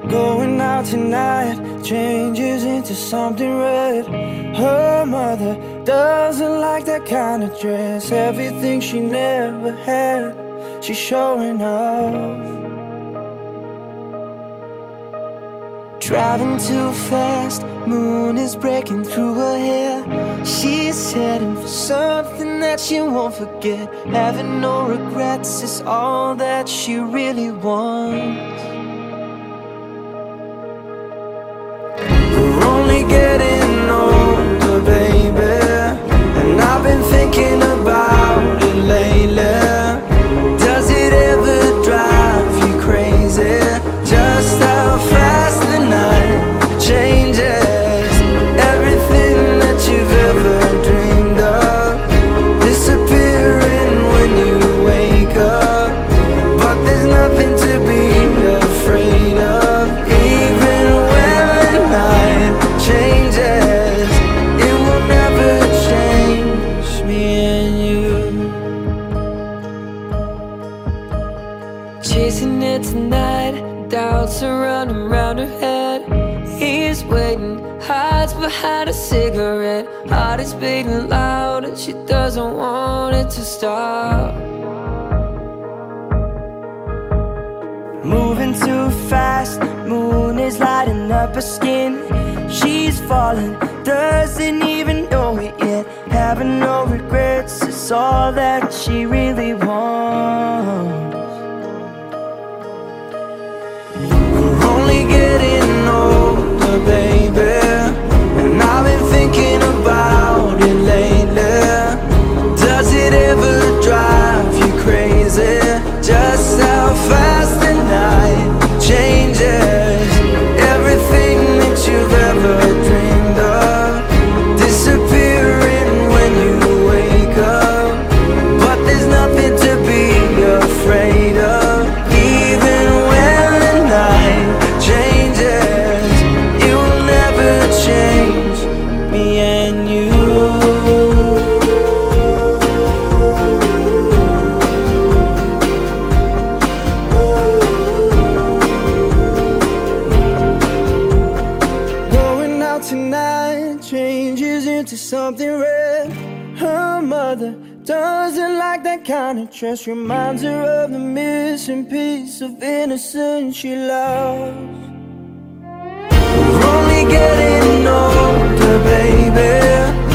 Going out tonight changes into something red. Her mother doesn't like that kind of dress. Everything she never had, she's showing off. Driving too fast, moon is breaking through her hair. She's heading for something that she won't forget. Having no regrets is all that she really wants. We're only getting older, baby, and I've been thinking about it lately. Does it ever drive you crazy? Just how fast the night changes. Everything that you've ever dreamed of disappearing when you wake up. But there's nothing to be afraid of. Even when the night changes, it will never change me and you. Chasing it tonight, doubts are running round her head. He's waiting, hides behind a cigarette. Heart is beating loud and she doesn't want it to stop. Moving too fast, moon is lighting up her skin. She's falling, doesn't even know it yet. Having no regrets is all that she really wants. We're only getting older, baby, and I've been thinking about it lately. Does it ever drive you crazy? Just how fast the night changes. Everything that you've ever dreamed of disappearing when you wake up. But there's nothing to be afraid of. Even when the night changes, it will never change me and you. Going out tonight changes into something red. Her mother doesn't like that kind of dress. Reminds her of the missing piece of innocence she lost. We're only getting older, baby,